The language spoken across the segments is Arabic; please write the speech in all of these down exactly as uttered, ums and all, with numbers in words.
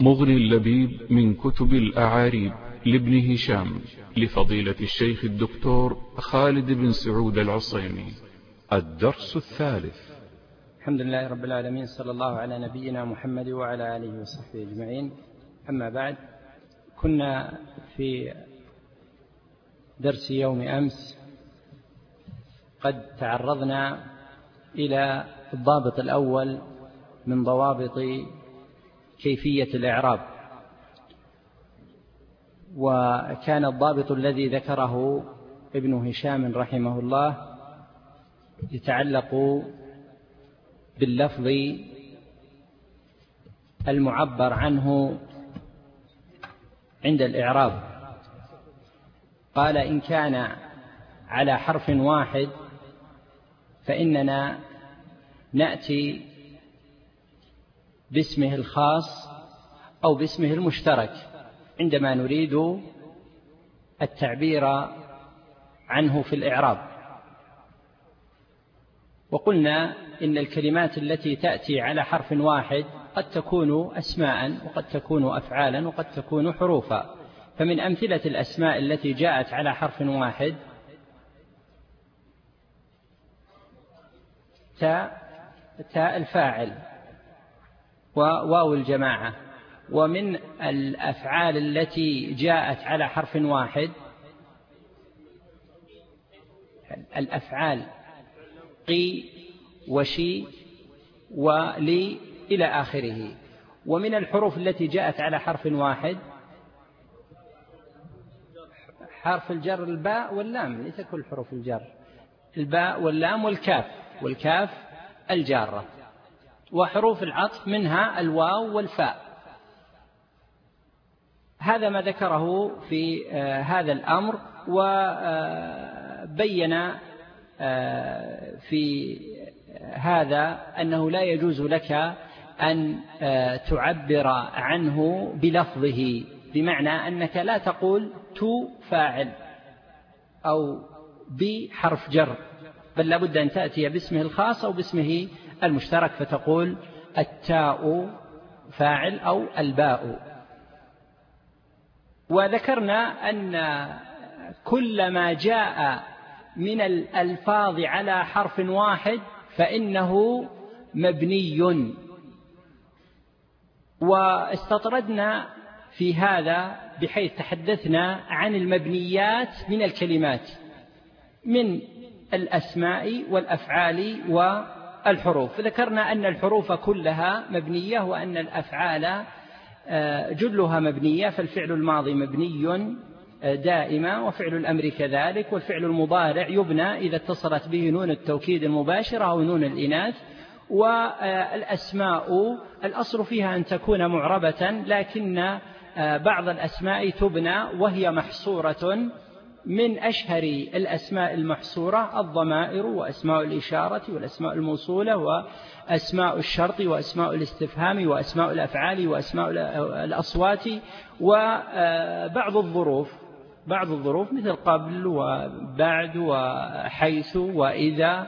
مغني اللبيب من كتب الأعاريب لابن هشام لفضيلة الشيخ الدكتور خالد بن سعود العصيمي. الدرس الثالث. الحمد لله رب العالمين، صلى الله على نبينا محمد وعلى آله وصحبه أجمعين. أما بعد، كنا في درس يوم أمس قد تعرضنا إلى الضابط الأول من ضوابط كيفية الإعراب، وكان الضابط الذي ذكره ابن هشام رحمه الله يتعلق باللفظ المعبر عنه عند الإعراب. قال: إن كان على حرف واحد فإننا نأتي باسمه الخاص أو باسمه المشترك عندما نريد التعبير عنه في الإعراب. وقلنا إن الكلمات التي تأتي على حرف واحد قد تكون أسماء وقد تكون أفعالا وقد تكون حروفا. فمن أمثلة الأسماء التي جاءت على حرف واحد تاء تاء الفاعل وواو الجماعة. ومن الأفعال التي جاءت على حرف واحد الأفعال قي وشي ولي إلى آخره. ومن الحروف التي جاءت على حرف واحد حرف الجر الباء واللام، ليس كل حروف الجر، الباء واللام والكاف والكاف الجارة. وحروف العطف منها الواو والفاء. هذا ما ذكره في هذا الأمر، وبين في هذا أنه لا يجوز لك أن تعبر عنه بلفظه، بمعنى أنك لا تقول تو فاعل أو بحرف جر، بل لابد أن تأتي باسمه الخاص أو باسمه المشترك، فتقول التاء فاعل أو الباء. وذكرنا أن كل ما جاء من الألفاظ على حرف واحد فإنه مبني. واستطردنا في هذا بحيث تحدثنا عن المبنيات من الكلمات من الأسماء والأفعال والحروف. فذكرنا أن الحروف كلها مبنية، وأن الأفعال جلها مبنية، فالفعل الماضي مبني دائما، وفعل الأمر كذلك، والفعل المضارع يبنى إذا اتصلت به نون التوكيد المباشرة أو نون الإناث. والأسماء الأصل فيها أن تكون معربة، لكن بعض الأسماء تبنى وهي محصورة. من أشهر الأسماء المحصورة الضمائر وأسماء الإشارة والأسماء الموصولة وأسماء الشرط وأسماء الاستفهام وأسماء الأفعال وأسماء الأصوات. وبعض الظروف بعض الظروف مثل قبل وبعد وحيث وإذا،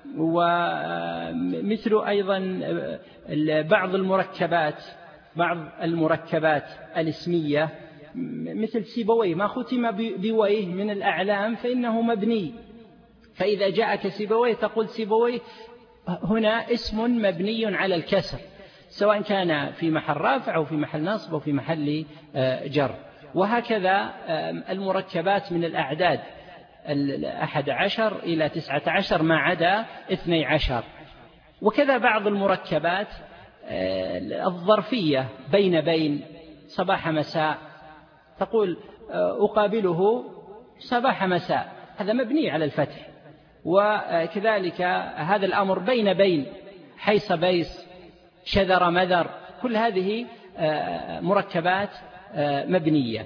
ومثل أيضا بعض المركبات بعض المركبات الاسمية مثل سيبويه، ما ختم بويه من الأعلام فإنه مبني. فإذا جاءك سيبويه تقول سيبويه هنا اسم مبني على الكسر، سواء كان في محل رافع أو في محل نصب أو في محل جر. وهكذا المركبات من الأعداد الأحد عشر إلى تسعة عشر ما عدا اثني عشر. وكذا بعض المركبات الظرفية بين بين صباح مساء، تقول أقابله صباح مساء، هذا مبني على الفتح. وكذلك هذا الأمر بين بين، حيص بيص، شذر مذر، كل هذه مركبات مبنية.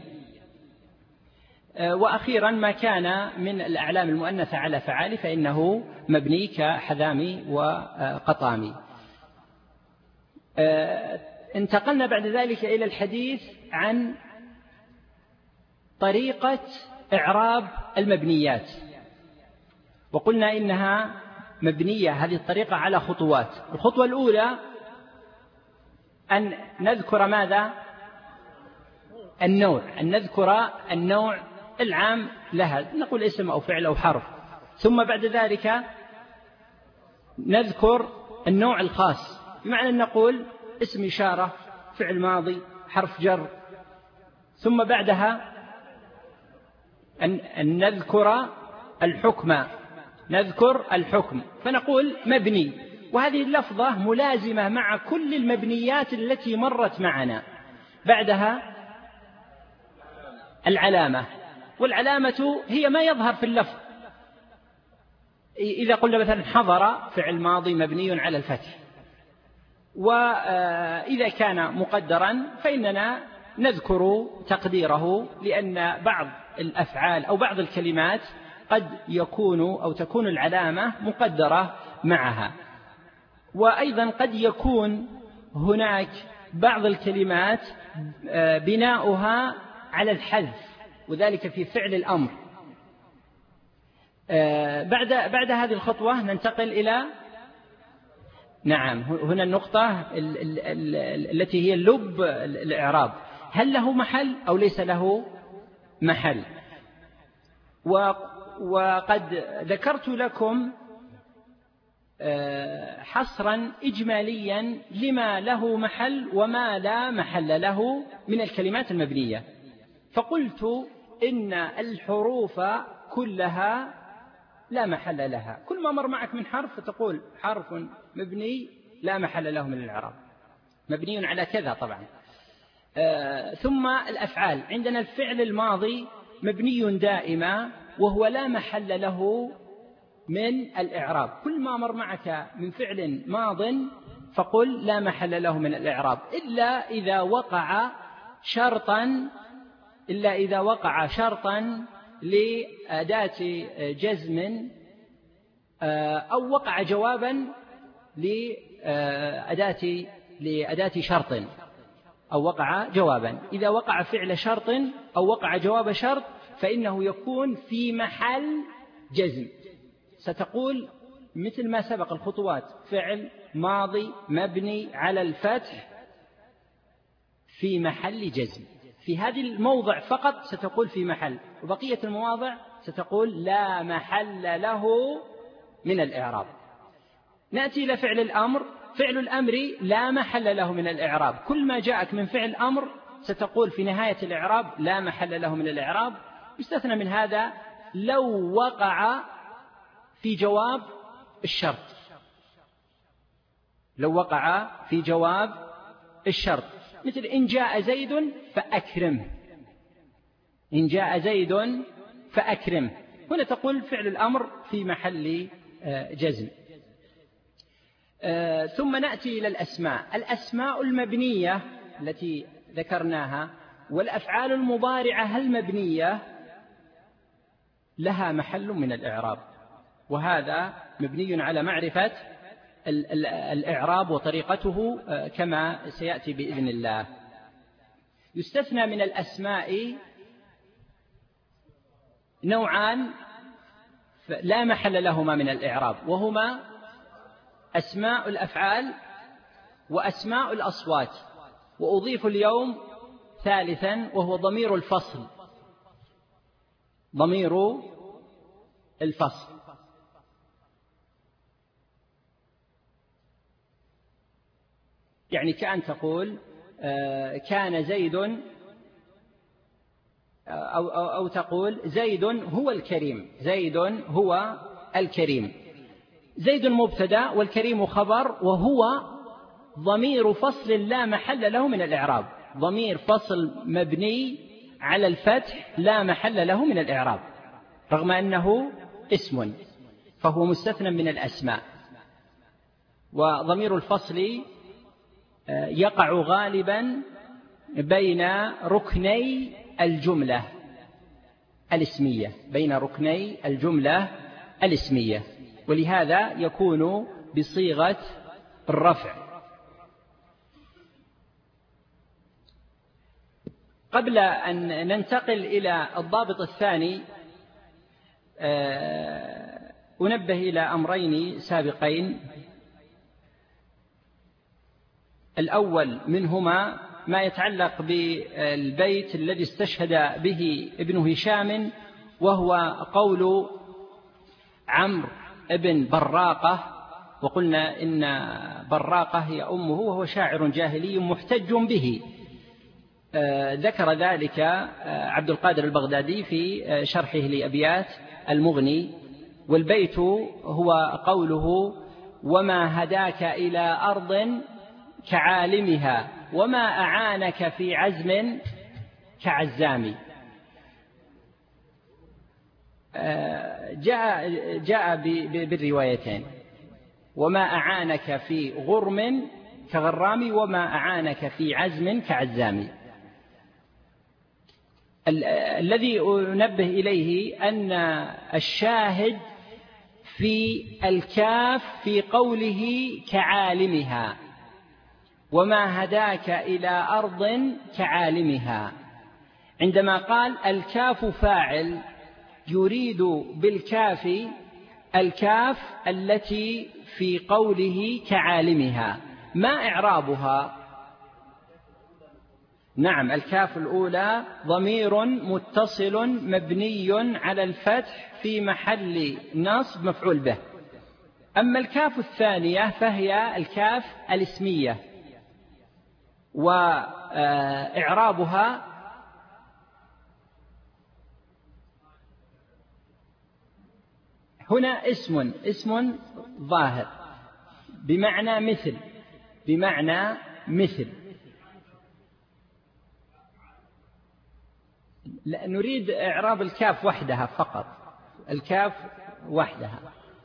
وأخيرا ما كان من الأعلام المؤنثة على فعال فإنه مبني كحذامي وقطامي. انتقلنا بعد ذلك إلى الحديث عن طريقة إعراب المبنيات، وقلنا إنها مبنية هذه الطريقة على خطوات. الخطوة الأولى أن نذكر ماذا؟ النوع، أن نذكر النوع العام لها، نقول اسم أو فعل أو حرف، ثم بعد ذلك نذكر النوع الخاص، بمعنى أن نقول اسم إشارة، فعل ماضي، حرف جر، ثم بعدها أن نذكر الحكم، نذكر الحكم فنقول مبني، وهذه اللفظة ملازمة مع كل المبنيات التي مرت معنا. بعدها العلامة، والعلامة هي ما يظهر في اللفظ. إذا قلنا مثلا حضر فعل ماضي مبني على الفتح، وإذا كان مقدرا فإننا نذكر تقديره، لأن بعض الأفعال أو بعض الكلمات قد يكون أو تكون العلامة مقدرة معها. وأيضا قد يكون هناك بعض الكلمات بناؤها على الحذف، وذلك في فعل الأمر. بعد بعد هذه الخطوة ننتقل إلى نعم هنا النقطة التي هي اللب الإعراب، هل له محل أو ليس له محل. وقد ذكرت لكم حصرا إجماليا لما له محل وما لا محل له من الكلمات المبنية، فقلت إن الحروف كلها لا محل لها، كل ما مر معك من حرف فتقول حرف مبني لا محل له من الإعراب، مبني على كذا طبعا. آه ثم الأفعال، عندنا الفعل الماضي مبني دائما وهو لا محل له من الإعراب، كل ما مر معك من فعل ماض فقل لا محل له من الإعراب، إلا إذا وقع شرطا إلا إذا وقع شرطا لأداة جزم أو وقع جوابا لأداة لأداة شرط أو وقع جوابا. إذا وقع فعل شرط أو وقع جواب شرط فإنه يكون في محل جزم، ستقول مثل ما سبق الخطوات: فعل ماضي مبني على الفتح في محل جزم. في هذه الموضع فقط ستقول في محل، وبقية المواضع ستقول لا محل له من الإعراب. نأتي إلى فعل الأمر. فعل الأمر لا محل له من الإعراب، كل ما جاءك من فعل أمر ستقول في نهاية الإعراب لا محل له من الإعراب، يستثنى من هذا لو وقع في جواب الشرط، لو وقع في جواب الشرط، مثل إن جاء زيد فأكرمه، إن جاء زيد فأكرمه، هنا تقول فعل الأمر في محل جزم. ثم نأتي إلى الأسماء. الأسماء المبنية التي ذكرناها والأفعال المضارعة المبنية لها محل من الإعراب، وهذا مبني على معرفة الإعراب وطريقته كما سيأتي بإذن الله. يستثنى من الأسماء نوعان لا محل لهما من الإعراب، وهما أسماء الأفعال وأسماء الأصوات، وأضيف اليوم ثالثا وهو ضمير الفصل، ضمير الفصل. يعني كأن تقول كان زيد، أو, أو, أو تقول زيد هو الكريم، زيد هو الكريم. زيد مبتدأ والكريم خبر، وهو ضمير فصل لا محل له من الإعراب، ضمير فصل مبني على الفتح لا محل له من الإعراب، رغم أنه اسم فهو مستثنى من الأسماء. وضمير الفصل يقع غالبا بين ركني الجملة الاسمية، بين ركني الجملة الاسمية، ولهذا يكون بصيغة الرفع. قبل أن ننتقل إلى الضابط الثاني أنبه إلى أمرين سابقين. الأول منهما ما يتعلق بالبيت الذي استشهد به ابن هشام، وهو قول عمرو بن براقة، وقلنا إن براقة هي أمه، وهو شاعر جاهلي محتج به. ذكر ذلك عبد القادر البغدادي في شرحه لأبيات المغني. والبيت هو قوله: وما هداك إلى أرض كعالمها وما أعانك في عزم كعزام. جاء, جاء بالروايتين: وما أعانك في غرم كغرام وما أعانك في عزم كعزام. الذي أنبه إليه أن الشاهد في الكاف في قوله كعالمها، وما هداك إلى أرض كعالمها، عندما قال الكاف فاعل يريد بالكاف الكاف التي في قوله كعالمها. ما إعرابها؟ نعم، الكاف الأولى ضمير متصل مبني على الفتح في محل نصب مفعول به. أما الكاف الثانية فهي الكاف الاسمية، وإعرابها هنا اسم اسم ظاهر بمعنى مثل بمعنى مثل لا نريد إعراب الكاف وحدها فقط، الكاف وحدها.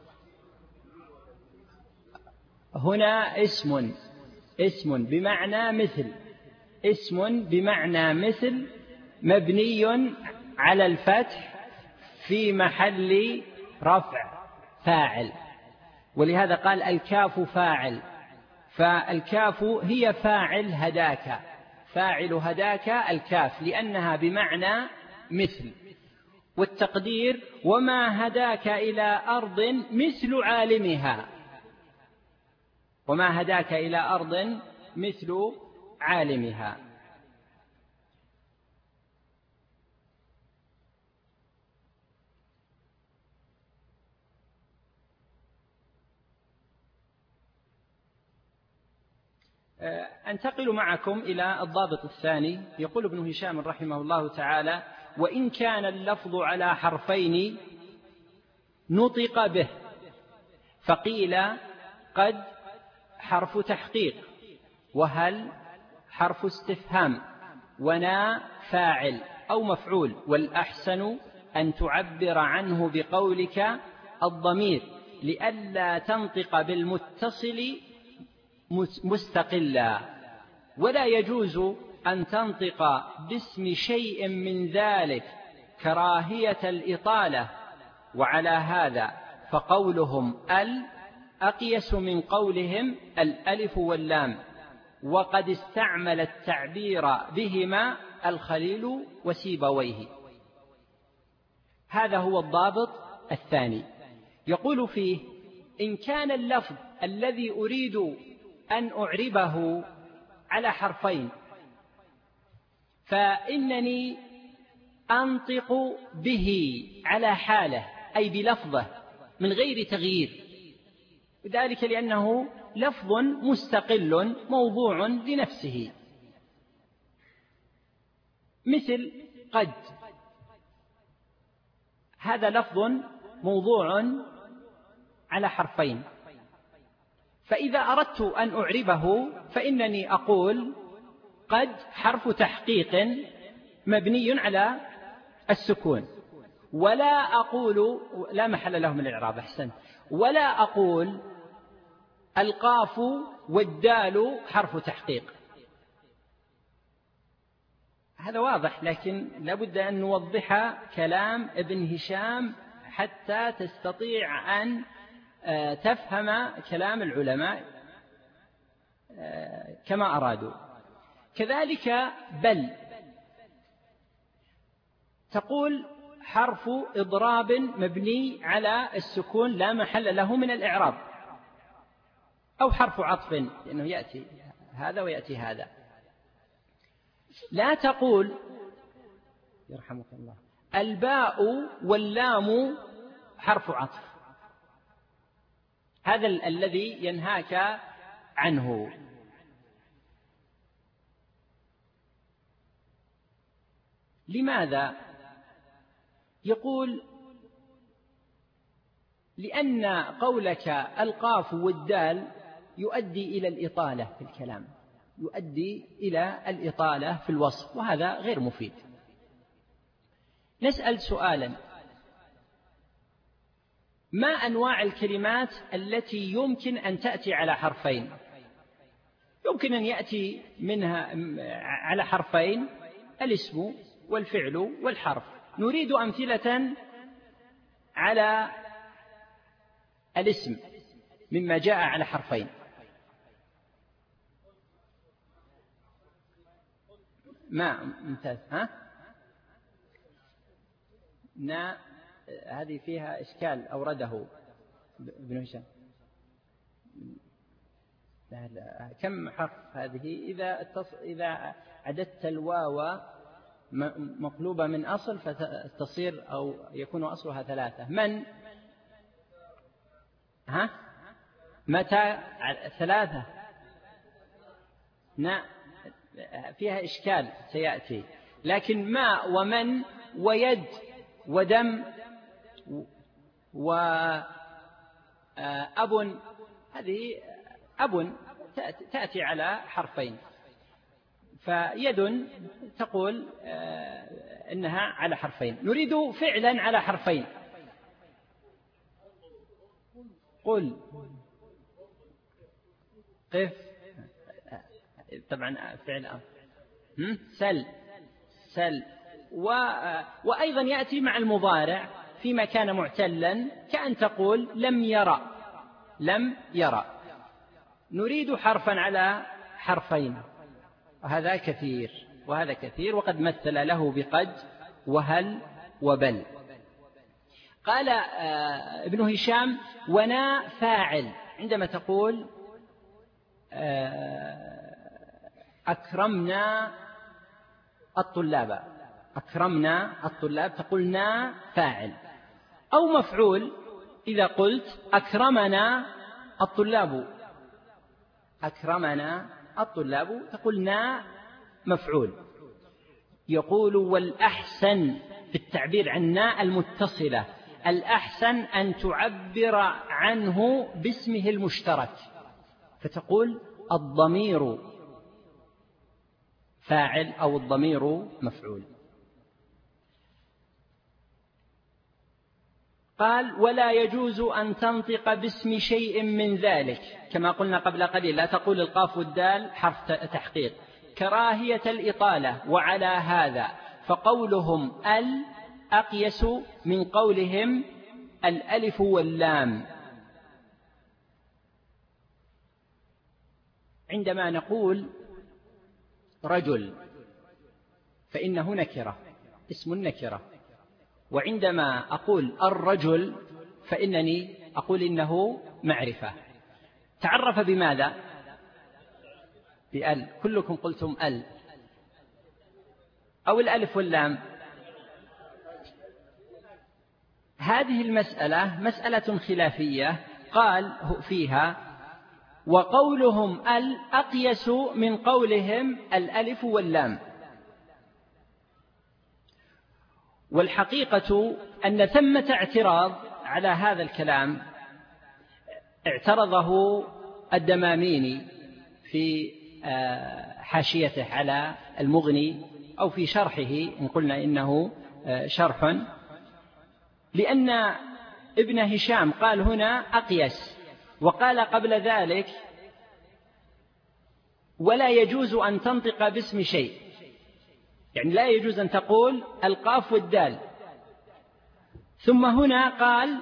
هنا اسم اسم بمعنى مثل اسم بمعنى مثل مبني على الفتح في محل رفع فاعل، ولهذا قال الكاف فاعل، فالكاف هي فاعل هداك، فاعل هداك الكاف لأنها بمعنى مثل. والتقدير وما هداك إلى أرض مثل عالمها، وما هداك إلى أرض مثل عالمها. أنتقل معكم إلى الضابط الثاني. يقول ابن هشام رحمه الله تعالى: وإن كان اللفظ على حرفين نطق به، فقيل قد حرف تحقيق، وهل حرف استفهام، ونا فاعل أو مفعول، والأحسن أن تعبر عنه بقولك الضمير لئلا تنطق بالمتصل مستقلا، ولا يجوز أن تنطق باسم شيء من ذلك كراهية الإطالة. وعلى هذا فقولهم ال أقيس من قولهم الألف واللام، وقد استعمل التعبير بهما الخليل وسيبويه. هذا هو الضابط الثاني. يقول فيه: إن كان اللفظ الذي أريد أن أعربه على حرفين فإنني أنطق به على حاله، أي بلفظه من غير تغيير، ذلك لأنه لفظ مستقل موضوع لنفسه، مثل قد، هذا لفظ موضوع على حرفين، فإذا أردت أن أعربه فإنني أقول قد حرف تحقيق مبني على السكون، ولا أقول لا محل له من الإعراب، أحسن، ولا أقول القاف والدال حرف تحقيق. هذا واضح، لكن لابد أن نوضح كلام ابن هشام حتى تستطيع أن تفهم كلام العلماء كما أرادوا. كذلك بل تقول حرف إضراب مبني على السكون لا محل له من الإعراب، أو حرف عطف لأنه يأتي هذا ويأتي هذا. لا تقول يرحمك الله الباء واللام حرف عطف، هذا ال- الذي ينهاك عنه. لماذا؟ يقول لأن قولك القاف والدال يؤدي إلى الإطالة في الكلام، يؤدي إلى الإطالة في الوصف، وهذا غير مفيد. نسأل سؤالا: ما أنواع الكلمات التي يمكن أن تأتي على حرفين؟ يمكن أن يأتي منها على حرفين الاسم والفعل والحرف. نريد أمثلة على الاسم مما جاء على حرفين. ما ممتاز. ها نا هذه فيها إشكال أورده ابن هشام. لا لا. كم حرف هذه؟ إذا إذا عددت الواو مقلوبة من أصل فتصير أو يكون أصلها ثلاثة. من ها متى ثلاثة؟ نا فيها إشكال سيأتي. لكن ما ومن ويد ودم وأب، هذه أب تأتي على حرفين، فيد تقول إنها على حرفين. نريد فعلا على حرفين. قل قف، طبعا فعل أمر. سل سل و... وأيضا يأتي مع المضارع فيما كان معتلا، كأن تقول لم يرى لم يرى. نريد حرفا على حرفين، وهذا كثير وهذا كثير، وقد مثل له بقد وهل وبل. قال ابن هشام: ونا فاعل. عندما تقول أكرمنا الطلاب، أكرمنا الطلاب، تقول نا فاعل. أو مفعول، إذا قلت أكرمنا الطلاب، أكرمنا الطلاب، تقول نا مفعول. يقول: والأحسن في التعبير عن نا المتصلة، الأحسن أن تعبر عنه باسمه المشترك، فتقول الضمير فاعل أو الضمير مفعول. قال: ولا يجوز أن تنطق باسم شيء من ذلك، كما قلنا قبل قليل، لا تقول القاف والدال حرف تحقيق، كراهية الإطالة. وعلى هذا فقولهم ال أقيس من قولهم الألف واللام. عندما نقول رجل فإنه نكرة، اسم نكرة، وعندما أقول الرجل فإنني أقول إنه معرفة. تعرف بماذا؟ بأل. كلكم قلتم أل أو الألف واللام. هذه المسألة مسألة خلافية، قال فيها: وقولهم ال أقيس من قولهم الألف واللام. والحقيقة أن ثمة اعتراض على هذا الكلام اعترضه الدماميني في حاشيته على المغني، أو في شرحه إن قلنا إنه شرح، لأن ابن هشام قال هنا أقيس، وقال قبل ذلك ولا يجوز أن تنطق باسم شيء، يعني لا يجوز أن تقول القاف والدال. ثم هنا قال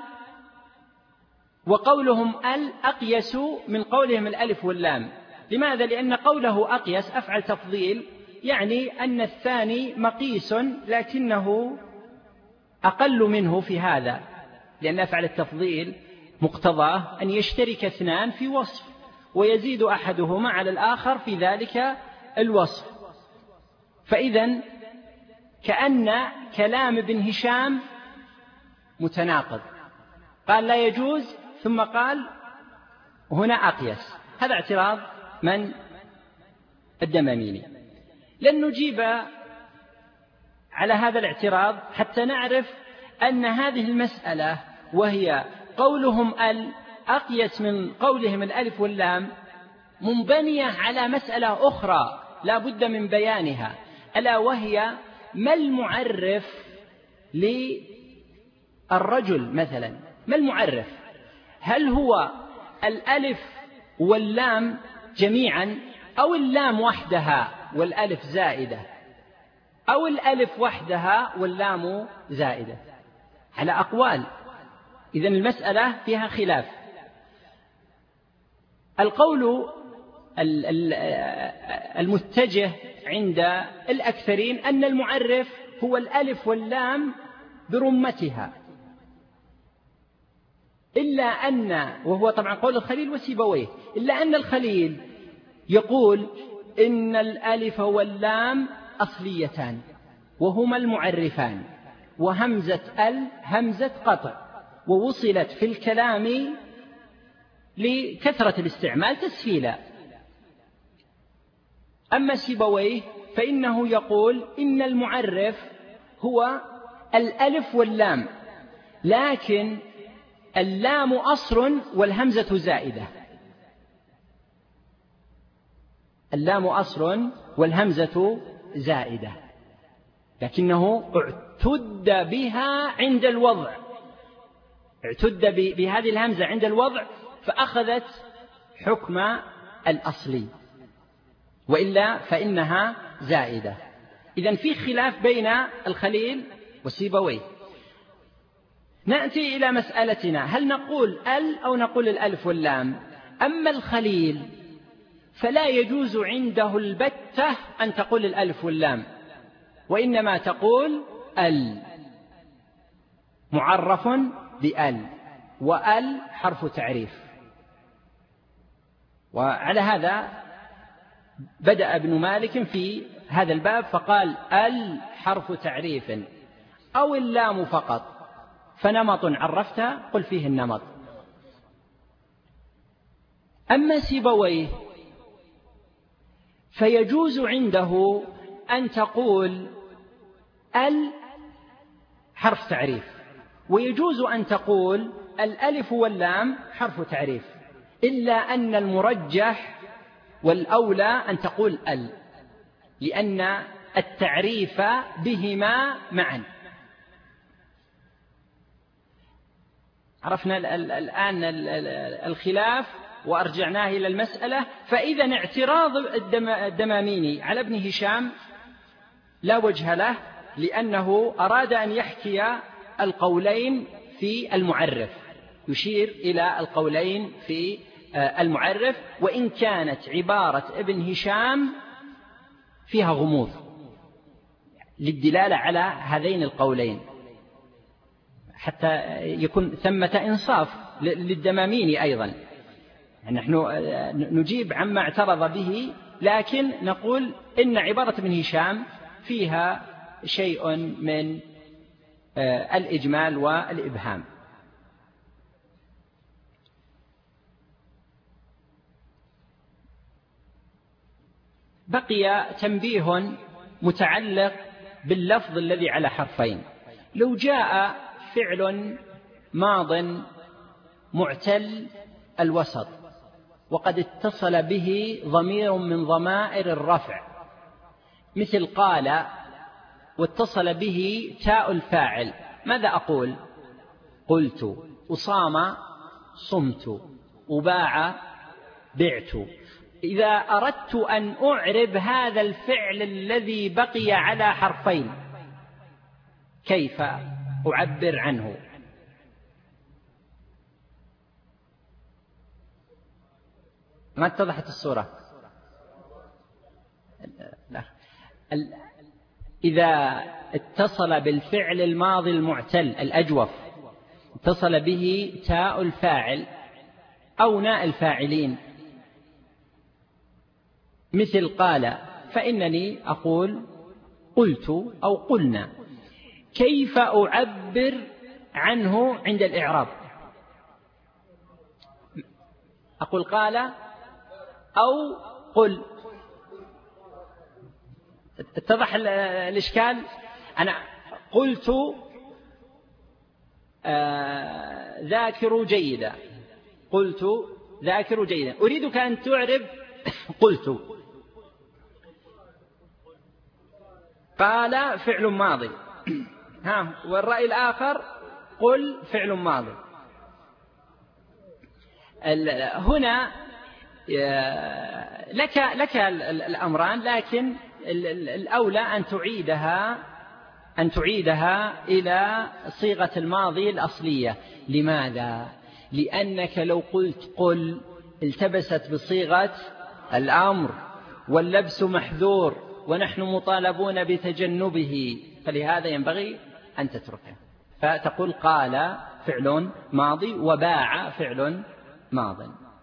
وقولهم ال أقيس من قولهم الألف واللام. لماذا؟ لأن قوله أقيس أفعل تفضيل، يعني أن الثاني مقيس لكنه أقل منه في هذا، لأن أفعل التفضيل مقتضاه أن يشترك اثنان في وصف ويزيد أحدهما على الآخر في ذلك الوصف. فإذن كأن كلام ابن هشام متناقض، قال لا يجوز ثم قال هنا أقيس. هذا اعتراض من؟ الدماميني. لن نجيب على هذا الاعتراض حتى نعرف أن هذه المسألة وهي قولهم ال أقيس من قولهم الألف واللام منبنية على مسألة أخرى لا بد من بيانها، ألا وهي ما المعرف للرجل مثلا؟ ما المعرف؟ هل هو الألف واللام جميعا، أو اللام وحدها والألف زائدة، أو الألف وحدها واللام زائدة؟ على أقوال. إذن المسألة فيها خلاف. القول المتجه عند الأكثرين أن المعرف هو الألف واللام برمتها، إلا أن، وهو طبعا قول الخليل وسيبويه، إلا أن الخليل يقول إن الألف واللام أصليتان وهما المعرفان، وهمزة ال همزة قطع، ووصلت في الكلام لكثرة الاستعمال تسهيلا. أما سيبويه فإنه يقول إن المعرف هو الألف واللام، لكن اللام أصر والهمزة زائدة. اللام أصر والهمزة زائدة، لكنه اعتد بها عند الوضع، اعتد بهذه الهمزة عند الوضع فأخذت حكم الأصلي، وإلا فإنها زائدة. إذن في خلاف بين الخليل وسيبويه. نأتي إلى مسألتنا، هل نقول ال أو نقول الألف واللام؟ أما الخليل فلا يجوز عنده البتة أن تقول الألف واللام، وإنما تقول ال، معرف بأل، وأل حرف تعريف. وعلى هذا بدأ ابن مالك في هذا الباب فقال ال حرف تعريف أو اللام فقط، فنمط عرفت قل فيه النمط. أما سيبويه فيجوز عنده أن تقول ال حرف تعريف، ويجوز أن تقول الألف واللام حرف تعريف، إلا أن المرجح والأولى أن تقول ال، لأن التعريف بهما معا. عرفنا الآن الخلاف وأرجعناه إلى المسألة. فإذا اعتراض الدماميني على ابن هشام لا وجه له، لأنه أراد أن يحكي القولين في المعرف، يشير إلى القولين في المعرف، وإن كانت عبارة ابن هشام فيها غموض للدلالة على هذين القولين، حتى يكون ثمة إنصاف للدماميني أيضا. نحن نجيب عما اعترض به، لكن نقول إن عبارة ابن هشام فيها شيء من الإجمال والإبهام. بقي تنبيه متعلق باللفظ الذي على حرفين. لو جاء فعل ماض معتل الوسط وقد اتصل به ضمير من ضمائر الرفع، مثل قال واتصل به تاء الفاعل، ماذا أقول؟ قلت. أصام صمت. أباع بعت. إذا أردت أن أعرب هذا الفعل الذي بقي على حرفين كيف أعبر عنه؟ ما اتضحت الصورة؟ لا. إذا اتصل بالفعل الماضي المعتل الأجوف، اتصل به تاء الفاعل أو ناء الفاعلين، مثل قال، فإنني أقول قلت أو قلنا، كيف أعبر عنه عند الإعراب؟ أقول قال أو قل. اتضح الإشكال؟ أنا قلت آه ذاكر جيدا، قلت ذاكر جيدا، أريدك أن تعرب قلت. قال فعل ماضي، ها، والرأي الآخر قل فعل ماضي. هنا لك لك الأمران، لكن الأولى أن تعيدها أن تعيدها إلى صيغة الماضي الأصلية. لماذا؟ لأنك لو قلت قل التبست بصيغة الأمر، واللبس محذور ونحن مطالبون بتجنبه، فلهذا ينبغي أن تتركه. فتقول قال فعل ماضي وباع فعل ماض.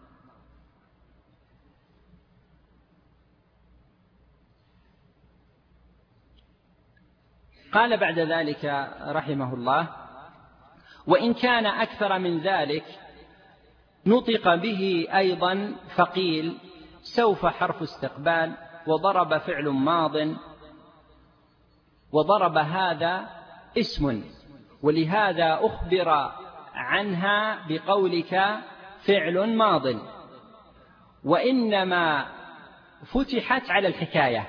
قال بعد ذلك رحمه الله: وإن كان أكثر من ذلك نطق به أيضا، فقيل سوف حرف استقبال، وضرب فعل ماض، وضرب هذا اسم، ولهذا أخبر عنها بقولك فعل ماض، وإنما فتحت على الحكاية.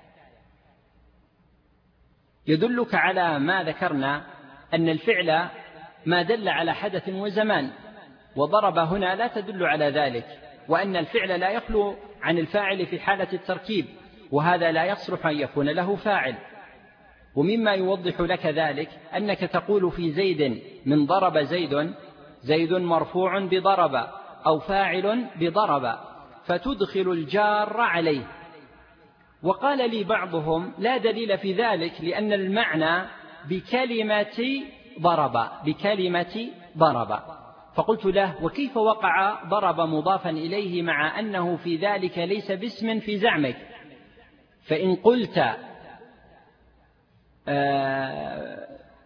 يدلك على ما ذكرنا أن الفعل ما دل على حدث وزمان، وضرب هنا لا تدل على ذلك، وأن الفعل لا يخلو عن الفاعل في حالة التركيب، وهذا لا يصلح أن يكون له فاعل. ومما يوضح لك ذلك أنك تقول في زيد من ضرب زيد، زيد مرفوع بضرب أو فاعل بضرب، فتدخل الجار عليه. وقال لي بعضهم لا دليل في ذلك، لأن المعنى بكلمة ضرب، بكلمة ضرب. فقلت له: وكيف وقع ضرب مضافا إليه مع أنه في ذلك ليس باسم في زعمك؟ فإن قلت آه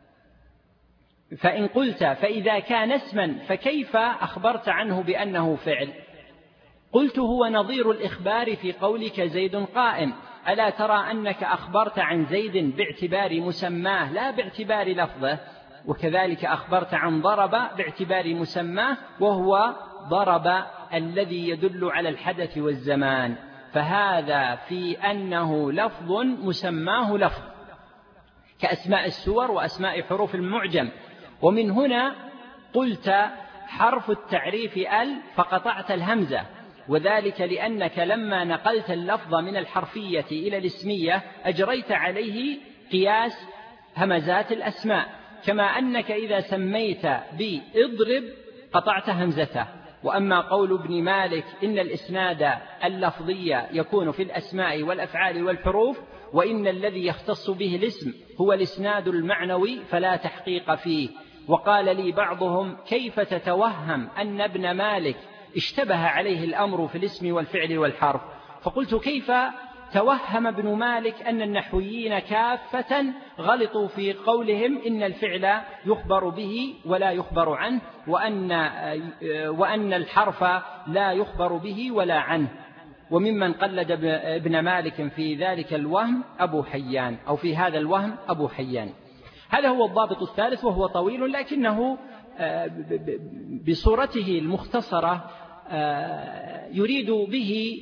فإن قلت فإذا كان اسما فكيف أخبرت عنه بأنه فعل؟ قلت: هو نظير الإخبار في قولك زيد قائم، ألا ترى أنك أخبرت عن زيد باعتبار مسماه لا باعتبار لفظه، وكذلك أخبرت عن ضرب باعتبار مسماه وهو ضرب الذي يدل على الحدث والزمان، فهذا في أنه لفظ مسماه لفظ كأسماء السور وأسماء حروف المعجم. ومن هنا قلت حرف التعريف ال فقطعت الهمزة، وذلك لأنك لما نقلت اللفظ من الحرفية إلى الاسمية أجريت عليه قياس همزات الأسماء، كما أنك إذا سميت بإضرب قطعت همزته. وأما قول ابن مالك إن الإسناد اللفظي يكون في الأسماء والأفعال والحروف، وإن الذي يختص به الاسم هو الإسناد المعنوي فلا تحقيق فيه. وقال لي بعضهم: كيف تتوهم أن ابن مالك اشتبه عليه الأمر في الاسم والفعل والحرف؟ فقلت: كيف توهم ابن مالك أن النحويين كافة غلطوا في قولهم إن الفعل يخبر به ولا يخبر عنه، وأن, وأن الحرف لا يخبر به ولا عنه. وممن قلد ابن مالك في ذلك الوهم أبو حيان، أو في هذا الوهم أبو حيان. هذا هو الضابط الثالث، وهو طويل لكنه بصورته المختصرة يريد به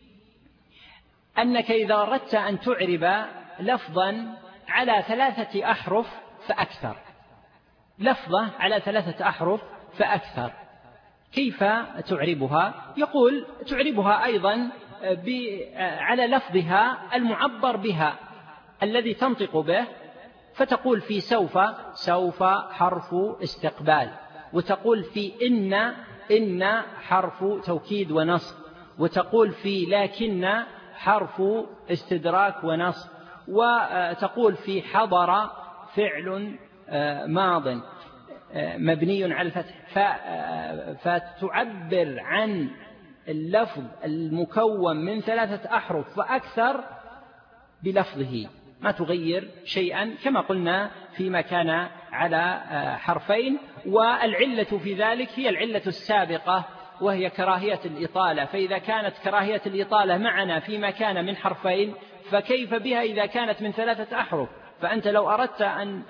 أنك إذا أردت أن تعرب لفظا على ثلاثة أحرف فأكثر، لفظة على ثلاثة أحرف فأكثر، كيف تعربها؟ يقول: تعربها أيضا على لفظها المعبر بها الذي تنطق به، فتقول في سوف سوف حرف استقبال، وتقول في إن إن حرف توكيد ونصب، وتقول في لكن حرف استدراك ونصب، وتقول في حضر فعل ماض مبني على الفتح. فتعبر عن اللفظ المكون من ثلاثة أحرف فأكثر بلفظه، ما تغير شيئا كما قلنا فيما كان على حرفين. والعلة في ذلك هي العلة السابقة وهي كراهية الإطالة، فإذا كانت كراهية الإطالة معنا فيما كان من حرفين فكيف بها إذا كانت من ثلاثة أحرف؟ فأنت لو أردت أن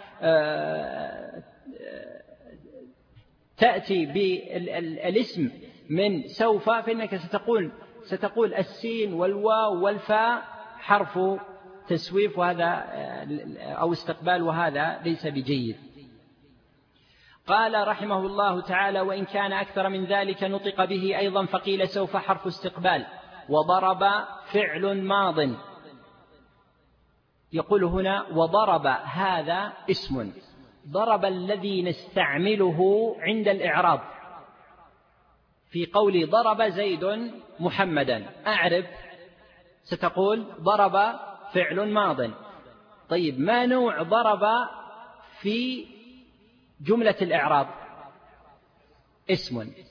تأتي بالاسم من سوف فإنك ستقول ستقول السين والواو والفاء حرف تسويف وهذا أو استقبال، وهذا ليس بجيد. قال رحمه الله تعالى: وإن كان أكثر من ذلك نطق به أيضا، فقيل سوف حرف استقبال، وضرب فعل ماض. يقول هنا وضرب هذا اسم، ضرب الذي نستعمله عند الإعراب في قولي ضرب زيد محمدا، أعرب ستقول ضرب فعل ماض. طيب ما نوع ضرب في جملة الإعراب؟ اسم،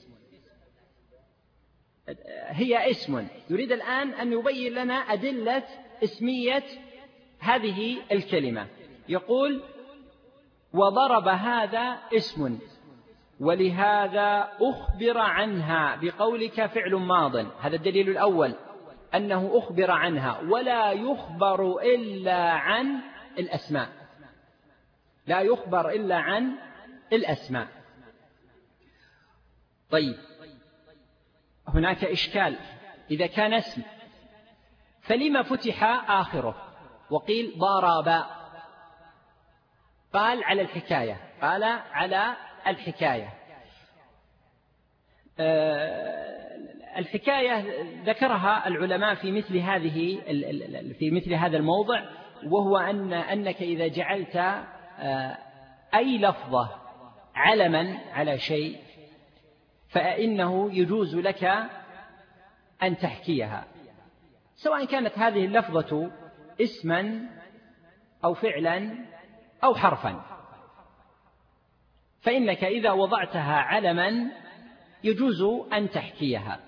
هي اسم. يريد الآن أن يبين لنا أدلة اسمية هذه الكلمة. يقول وضرب هذا اسم، ولهذا أخبر عنها بقولك فعل ماض. هذا الدليل الأول أنه أخبر عنها، ولا يخبر إلا عن الأسماء، لا يخبر إلا عن الأسماء. طيب هناك إشكال، إذا كان اسم فلما فتح آخره وقيل ضرب؟ قال على الحكاية، قال على الحكاية. الحكاية ذكرها العلماء في مثل هذه في مثل هذا الموضع، وهو أن أنك إذا جعلت أي لفظة علما على شيء فإنه يجوز لك أن تحكيها، سواء كانت هذه اللفظة اسما أو فعلا أو حرفا، فإنك إذا وضعتها علما يجوز أن تحكيها.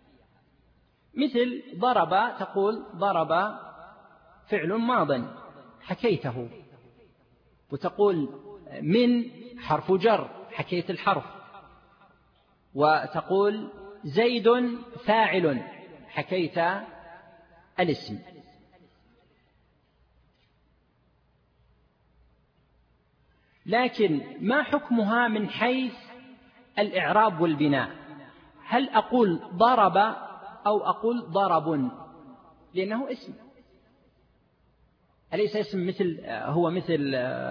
مثل ضرب، تقول ضرب فعل ماض حكيته، وتقول من حرف جر حكيت الحرف، وتقول زيد فاعل حكيت الاسم. لكن ما حكمها من حيث الإعراب والبناء؟ هل أقول ضرب أو أقول ضرب؟ لأنه اسم، أليس اسم مثل هو مثل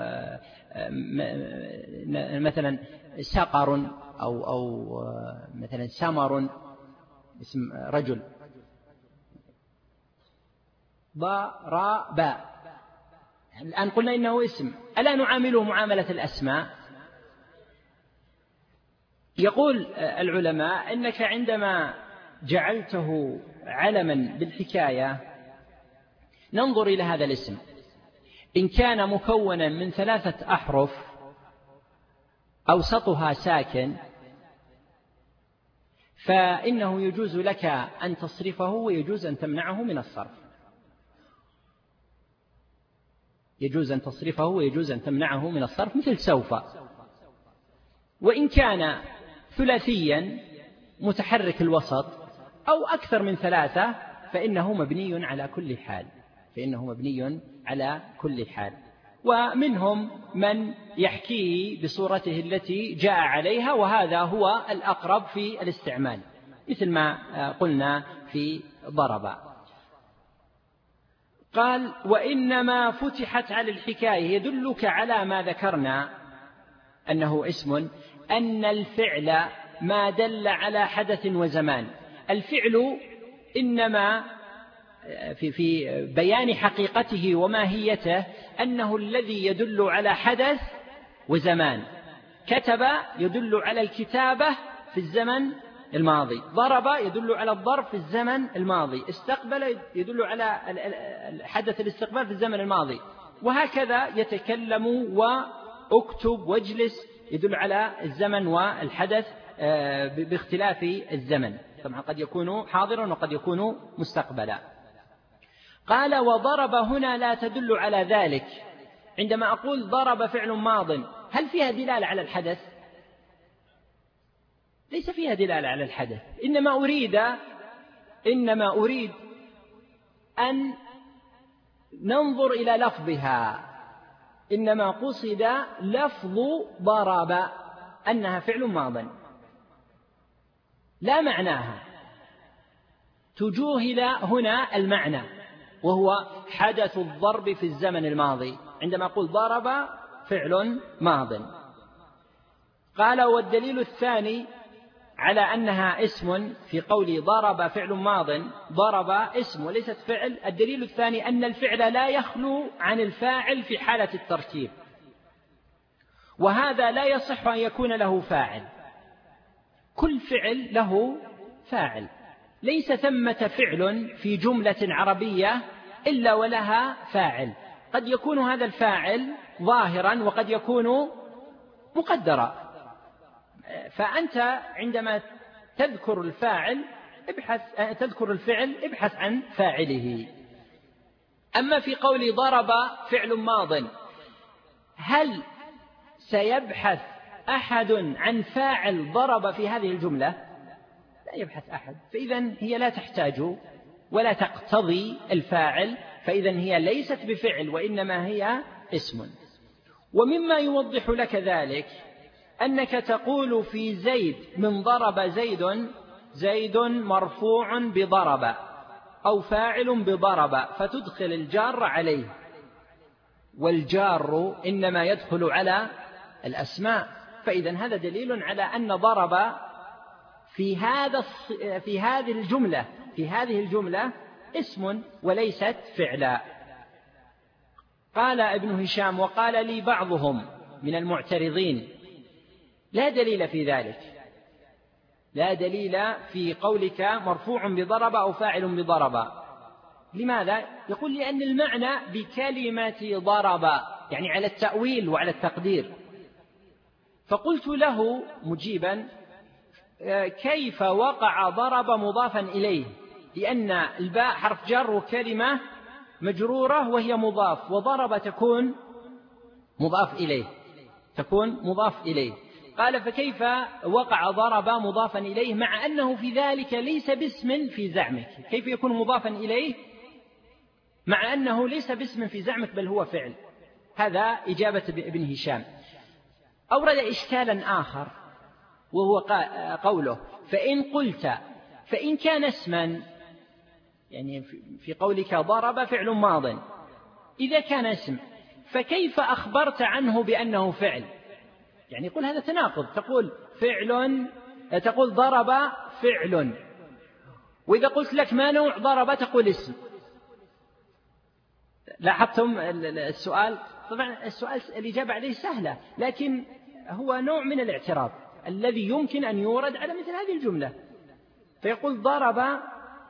مثلا سقر أو أو مثلا سمر، اسم رجل. ضرب الآن قلنا إنه اسم، ألا نعامله معاملة الأسماء؟ يقول العلماء إنك عندما جعلته علما بالحكاية ننظر إلى هذا الاسم، إن كان مكونا من ثلاثة أحرف أوسطها ساكن فإنه يجوز لك أن تصرفه ويجوز أن تمنعه من الصرف، يجوز أن تصرفه ويجوز أن تمنعه من الصرف، مثل سوف. وإن كان ثلاثيا متحرك الوسط أو أكثر من ثلاثة فإنه مبني على كل حال، فإنه مبني على كل حال. ومنهم من يحكيه بصورته التي جاء عليها، وهذا هو الأقرب في الاستعمال، مثل ما قلنا في ضرب. قال وإنما فتحت على الحكاية، يدلك على ما ذكرنا أنه اسم، أن الفعل ما دل على حدث وزمان. الفعل إنما في في بيان حقيقته وماهيته أنه الذي يدل على حدث وزمان. كتب يدل على الكتابة في الزمن الماضي، ضرب يدل على الضرب في الزمن الماضي، استقبل يدل على حدث الاستقبال في الزمن الماضي، وهكذا يتكلم واكتب واجلس يدل على الزمن والحدث باختلاف الزمن، طبعا قد يكون حاضرا وقد يكون مستقبلا. قال وضرب هنا لا تدل على ذلك. عندما أقول ضرب فعل ماض هل فيها دلالة على الحدث؟ ليس فيها دلالة على الحدث، إنما أريد إنما أريد أن ننظر إلى لفظها. إنما قصد لفظ ضرب أنها فعل ماض لا معناها، تجوهل هنا المعنى وهو حدث الضرب في الزمن الماضي. عندما أقول ضرب فعل ماض. قال والدليل الثاني على أنها اسم في قول ضرب فعل ماض، ضرب اسم وليست فعل. الدليل الثاني أن الفعل لا يخلو عن الفاعل في حالة التركيب، وهذا لا يصح أن يكون له فاعل. كل فعل له فاعل، ليس ثمة فعل في جملة عربية إلا ولها فاعل. قد يكون هذا الفاعل ظاهرا وقد يكون مقدرا. فأنت عندما تذكر الفاعل ابحث تذكر الفعل ابحث عن فاعله. أما في قول ضرب فعل ماض، هل سيبحث أحد عن فاعل ضرب في هذه الجملة؟ لا يبحث أحد، فإذا هي لا تحتاج ولا تقتضي الفاعل، فإذا هي ليست بفعل وإنما هي اسم. ومما يوضح لك ذلك أنك تقول في زيد من ضرب زيد، زيد مرفوع بضرب أو فاعل بضرب، فتدخل الجار عليه، والجار إنما يدخل على الأسماء. فإذا هذا دليل على أن ضرب في هذا في هذه الجملة في هذه الجملة اسم وليست فعلا. قال ابن هشام وقال لي بعضهم من المعترضين لا دليل في ذلك، لا دليل في قولك مرفوع بضرب أو فاعل بضرب. لماذا؟ يقول لأن المعنى بكلمة ضرب يعني على التأويل وعلى التقدير. فقلت له مجيبا كيف وقع ضرب مضافا إليه؟ لأن الباء حرف جر وكلمة مجرورة وهي مضاف، وضرب تكون مضاف إليه تكون مضاف إليه. قال فكيف وقع ضرب مضافا إليه مع أنه في ذلك ليس باسم في زعمك؟ كيف يكون مضافا إليه مع أنه ليس باسم في زعمك بل هو فعل؟ هذا إجابة ابن هشام. أورد إشكالا آخر وهو قوله فإن قلت فإن كان اسما، يعني في قولك ضرب فعل ماض، إذا كان اسم فكيف أخبرت عنه بأنه فعل؟ يعني يقول هذا تناقض، تقول فعل تقول ضرب فعل، وإذا قلت لك ما نوع ضرب تقول اسم. لاحظتم السؤال؟ طبعا السؤال الإجابة عليه سهلة، لكن هو نوع من الاعتراض الذي يمكن أن يورد على مثل هذه الجملة. فيقول ضرب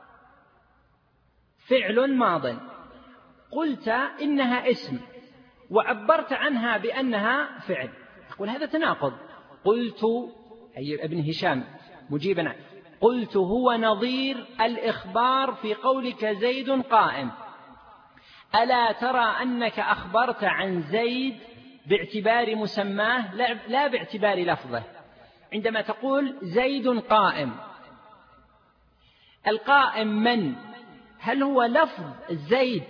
فعل ماض، قلت إنها اسم وعبرت عنها بأنها فعل، يقول هذا تناقض. قلت أي ابن هشام مجيبا قلت هو نظير الإخبار في قولك زيد قائم، ألا ترى أنك أخبرت عن زيد باعتبار مسماه لا باعتبار لفظه. عندما تقول زيد قائم، القائم من؟ هل هو لفظ زيد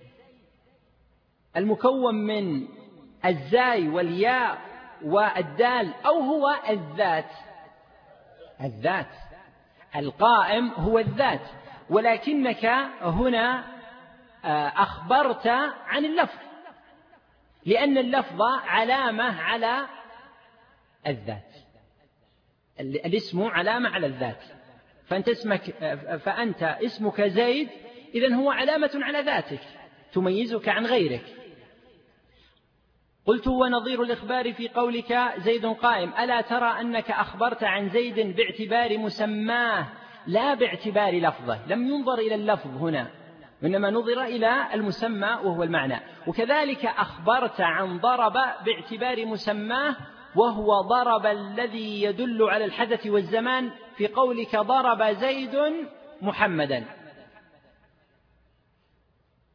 المكون من الزاي والياء والدال، أو هو الذات؟ الذات. القائم هو الذات، ولكنك هنا أخبرت عن اللفظ، لأن اللفظ علامة على الذات، الاسم علامة على الذات. فأنت اسمك فأنت اسمك زيد، إذن هو علامة على ذاتك تميزك عن غيرك. قلت هو نظير الإخبار في قولك زيد قائم، ألا ترى أنك أخبرت عن زيد باعتبار مسماه لا باعتبار لفظه. لم ينظر إلى اللفظ هنا، وإنما نظر إلى المسمى وهو المعنى. وكذلك أخبرت عن ضرب باعتبار مسماه وهو ضرب الذي يدل على الحدث والزمان في قولك ضرب زيد محمدا.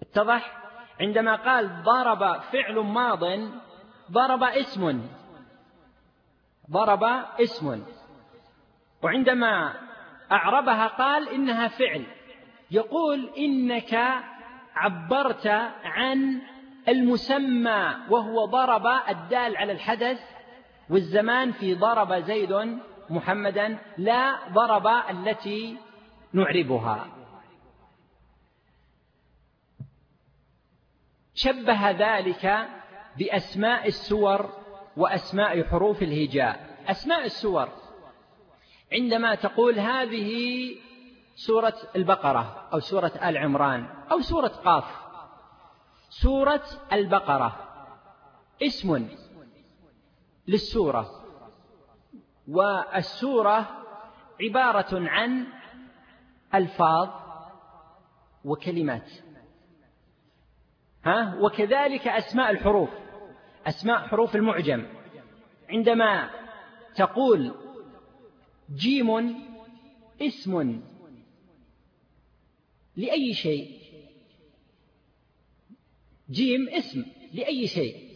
اتضح؟ عندما قال ضرب فعل ماض ضرب اسم، ضرب اسم، وعندما أعربها قال إنها فعل. يقول إنك عبرت عن المسمى وهو ضرب الدال على الحدث والزمان في ضرب زيد محمدا، لا ضرب التي نعربها. شبه ذلك بأسماء السور وأسماء حروف الهجاء. أسماء السور عندما تقول هذه سورة البقرة أو سورة آل عمران أو سورة قاف، سورة البقرة اسم للسورة، والسورة عبارة عن ألفاظ وكلمات، ها؟ وكذلك أسماء الحروف، أسماء حروف المعجم. عندما تقول جيم اسم لأي شيء، جيم اسم لأي شيء،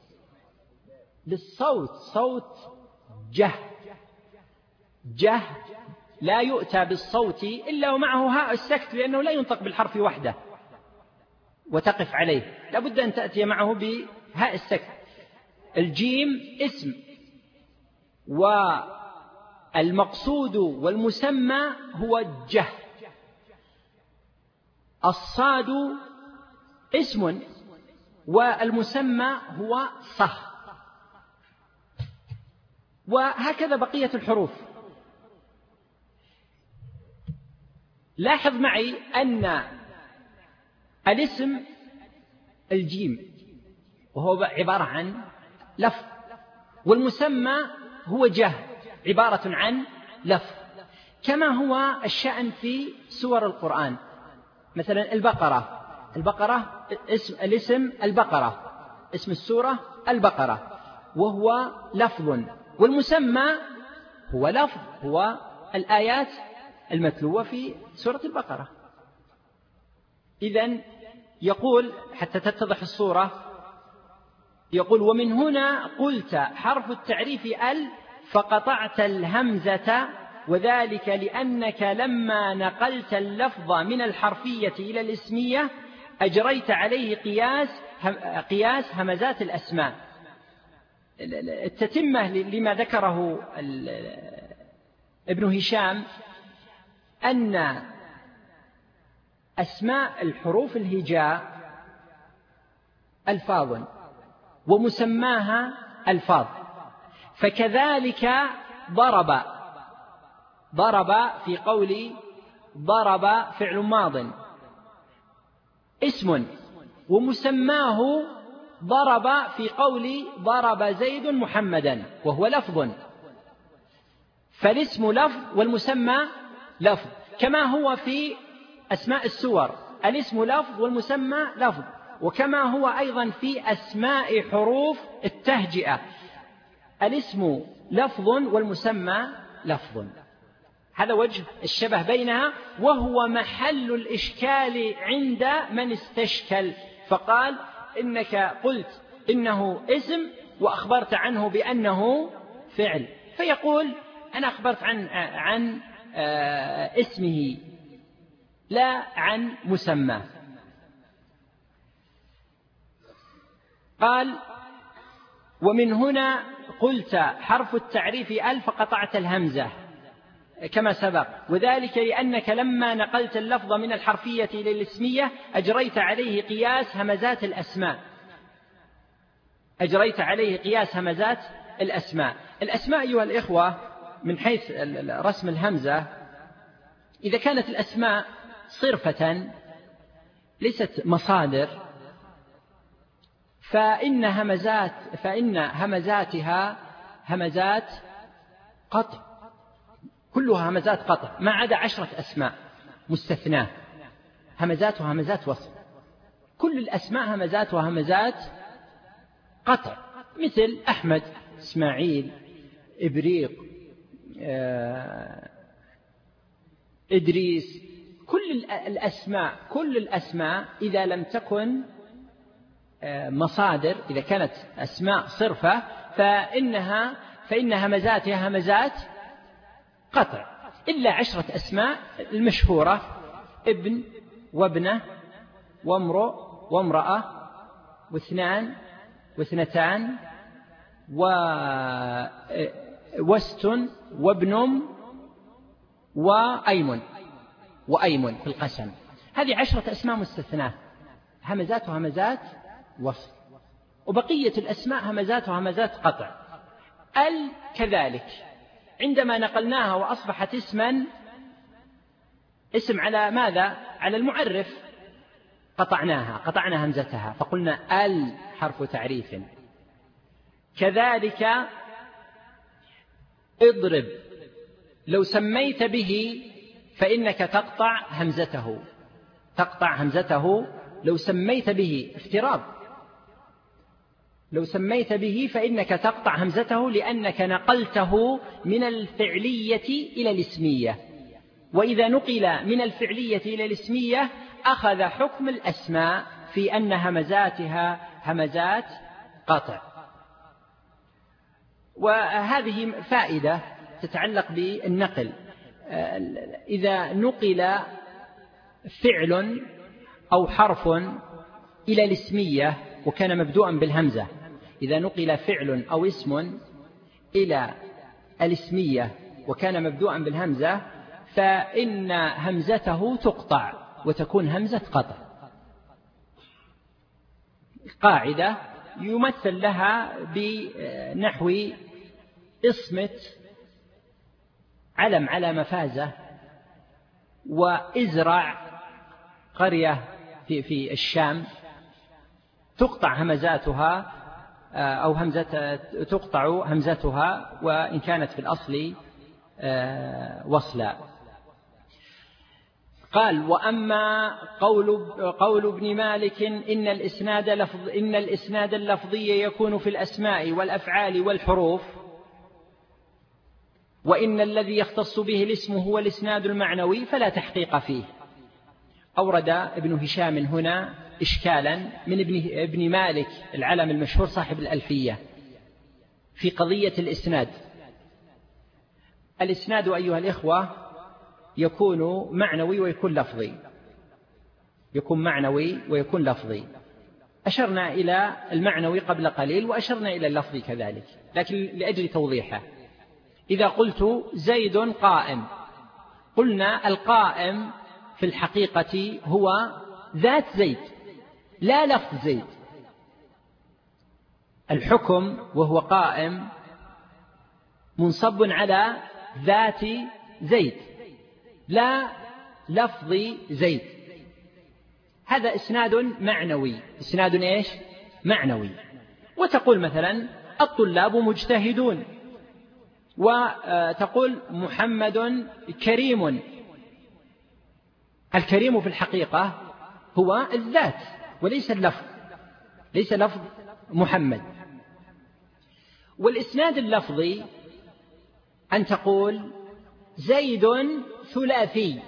للصوت، صوت جه، جه لا يؤتى بالصوت إلا ومعه هاء السكت، لأنه لا ينطق بالحرف وحده وتقف عليه، لا بد أن تأتي معه بهاء السكت. الجيم اسم، والمقصود والمسمى هو جه. الصاد اسم، والمسمى هو صه. وهكذا بقية الحروف. لاحظ معي أن الاسم الجيم وهو عبارة عن لفظ، والمسمى هو جه عبارة عن لفظ، كما هو الشأن في سور القرآن. مثلا البقرة، البقرة اسم الاسم البقرة، اسم السورة البقرة، وهو لفظ، والمسمى هو لفظ، هو الآيات المتلوة في سورة البقرة. إذن يقول حتى تتضح الصورة، يقول ومن هنا قلت حرف التعريف ال فقطعت الهمزة، وذلك لأنك لما نقلت اللفظ من الحرفية إلى الاسمية أجريت عليه قياس قياس همزات الأسماء. التتمة لما ذكره ابن هشام أن أسماء الحروف الهجاء ألفاظ ومسماها ألفاظ، فكذلك ضرب، ضرب في قول ضرب فعل ماض اسم، ومسماه ضرب في قول ضرب زيد محمدا وهو لفظ، فالاسم لفظ والمسمى لفظ، كما هو في أسماء السور الاسم لفظ والمسمى لفظ، وكما هو أيضا في أسماء حروف التهجئة الاسم لفظ والمسمى لفظ. هذا وجه الشبه بينها، وهو محل الإشكال عند من استشكل فقال إنك قلت إنه اسم وأخبرت عنه بأنه فعل، فيقول أنا أخبرت عن عن اسمه لا عن مسماه. قال ومن هنا قلت حرف التعريف ال فقطعت الهمزة كما سبق، وذلك لأنك لما نقلت اللفظ من الحرفية إلى الاسمية أجريت عليه قياس همزات الأسماء، أجريت عليه قياس همزات الأسماء. الأسماء أيها الإخوة من حيث رسم الهمزة، إذا كانت الأسماء صرفة ليست مصادر فإن همزات فإن همزاتها همزات قطع، كلها همزات قطع ما عدا عشرة أسماء مستثناة همزاتها همزات وصل، كل الأسماء همزاتها همزات قطع، مثل أحمد، إسماعيل، إبريق، إدريس، كل الأسماء كل الأسماء إذا لم تكن مصادر، إذا كانت أسماء صرفة فإنها فإن همزاتها همزات قطع، إلا عشرة أسماء المشهورة: ابن وابنة وامرؤ وامرأة واثنان واثنتان ووست وابن وأيمن وأيمن في القسم. هذه عشرة أسماء مستثناة همزاتها همزات وصل، وبقية الأسماء همزاتها همزات قطع. ال كذلك عندما نقلناها وأصبحت اسما اسم على ماذا؟ على المعرف، قطعناها قطعنا همزتها فقلنا ال حرف تعريف. كذلك اضرب لو سميت به فإنك تقطع همزته، تقطع همزته لو سميت به افتراض، لو سميت به فإنك تقطع همزته لأنك نقلته من الفعلية إلى الاسمية، وإذا نقل من الفعلية إلى الاسمية أخذ حكم الأسماء في أن همزاتها همزات قطع. وهذه فائدة تتعلق بالنقل. إذا نقل فعل أو حرف إلى الاسمية وكان مبدوءا بالهمزة، إذا نقل فعل أو اسم إلى الاسمية وكان مبدوءا بالهمزة فإن همزته تقطع وتكون همزة قطع. قاعدة يمثل لها بنحو اصمت علم على مفازة، وإزرع قرية في في الشام، تقطع همزاتها أو همزة تقطع همزتها وإن كانت في الأصل وصلا. قال: وأما قول قول ابن مالك إن الإسناد لفظ إن الإسناد اللفظي يكون في الأسماء والأفعال والحروف، وإن الذي يختص به الاسم هو الإسناد المعنوي فلا تحقيق فيه. أورد ابن هشام هنا إشكالا من ابن, ابن مالك العلم المشهور صاحب الألفية في قضية الإسناد. الإسناد أيها الإخوة يكون معنوي ويكون لفظي، يكون معنوي ويكون لفظي. أشرنا إلى المعنوي قبل قليل وأشرنا إلى اللفظي كذلك، لكن لأجل توضيحه، إذا قلت زيد قائم، قلنا القائم في الحقيقة هو ذات زيد لا لفظ زيد. الحكم وهو قائم منصب على ذات زيد لا لفظ زيد. هذا إسناد معنوي. إسناد إيش؟ معنوي. وتقول مثلا الطلاب مجتهدون، وتقول محمد كريم. الكريم في الحقيقة هو الذات وليس اللفظ، ليس لفظ محمد. والإسناد اللفظي أن تقول زيد ثلاثي.